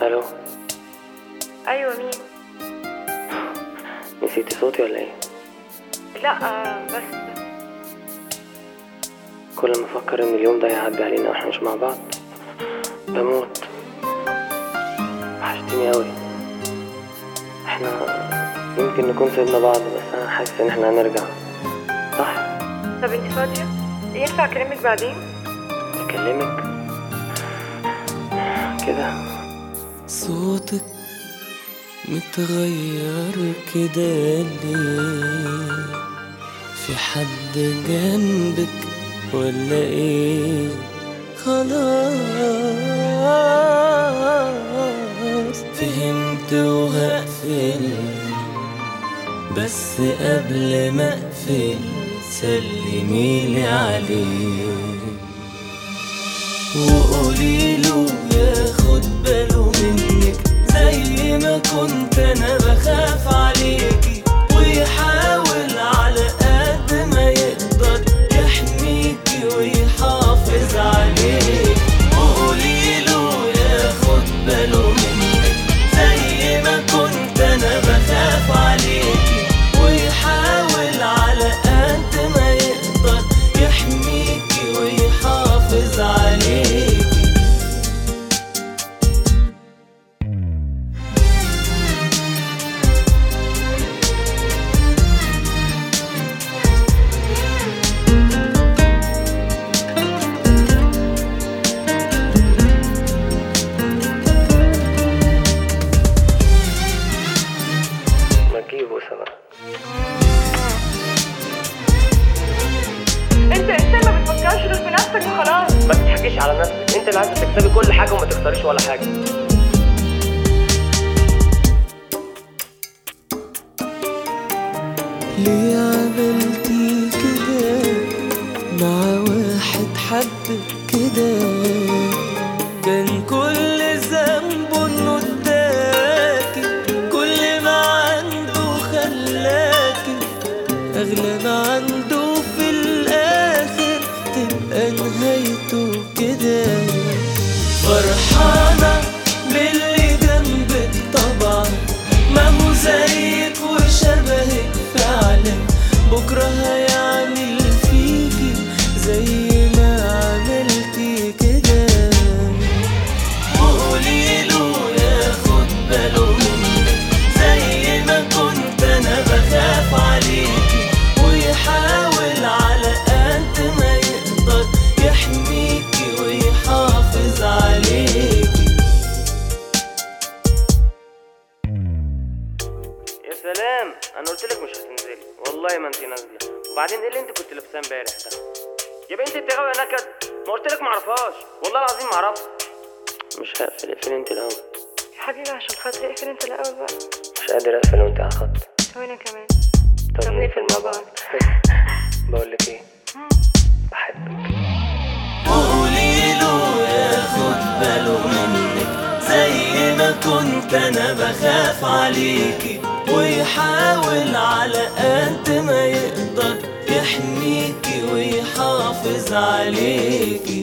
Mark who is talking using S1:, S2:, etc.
S1: الو.
S2: ايوه مين؟
S1: نسيتي صوتي ولا ايه؟
S2: لا بس
S1: كل ما افكر ان اليوم ده هيعدي علينا واحنا مش مع بعض بموت. وحشتيني قوي. احنا يمكن نكون سيبنا بعض، بس انا حاسس ان احنا هنرجع، صح؟
S2: طب انت فاضيه؟ ينفع اكلمك بعدين؟
S1: اكلمك كده؟
S3: صوتك متغير كده ليه؟ في حد جنبك ولا ايه؟ خلاص فهمت وهقفل، بس قبل ما اقفل سلميلي عليه وقوليله ياخد باله منك زي ما كنت انا بخاف عليكي، ويحاول على قد ما يقدر يحميكي ويحافظ عليك. وقوليله ياخد باله منك زي ما كنت انا بخاف عليكي، ويحاول على قد ما يقدر يحميكي ويحافظ عليك.
S2: انت ما بتفكرش غير في نفسك وخلاص.
S1: ما تضحكيش على نفسك، انت اللي عايزه تكسبي كل حاجه وما تخسريش ولا حاجه.
S3: ليه عملتي كده مع واحد حبك كده؟ كان كل ذنبه انه اداكي كل ما عنده، خلاكي اغلى ما عنده، في الاخر تبقى نهايته كده. فرحانة باللي جنبك طبعا، ما هو زيك وشبهك فعلا، بكرة هيعمل فيكي زي ما عملتي كده. وقوليله ياخد باله منك زي ما كنت انا بخاف عليكي، ويحاول على قد ما يقدر يحميكي ويحافظ عليكي.
S1: يا سلام، انا قلت لك مش هتنزلي، والله ما انت نازله. وبعدين ايه اللي انت كنت لابساه امبارح ده؟ يا بنتي انت غاويه نكد، ما قلت لك ما اعرفهاش، والله العظيم ما اعرفها. مش هقفل، اقفلي انت الاول.
S2: يا حبيبي عشان خاطري اقفل انت الاول بقى.
S1: مش قادر اقفل وانت على الخط.
S2: وانا كمان.
S1: طب
S2: نقفل مع بعض.
S1: بقول لك ايه، بحبك.
S3: وقوليله ياخد باله منك زي ما كنت انا بخاف عليكي، ويحاول على قد ما يقدر يحميكي ويحافظ عليكي.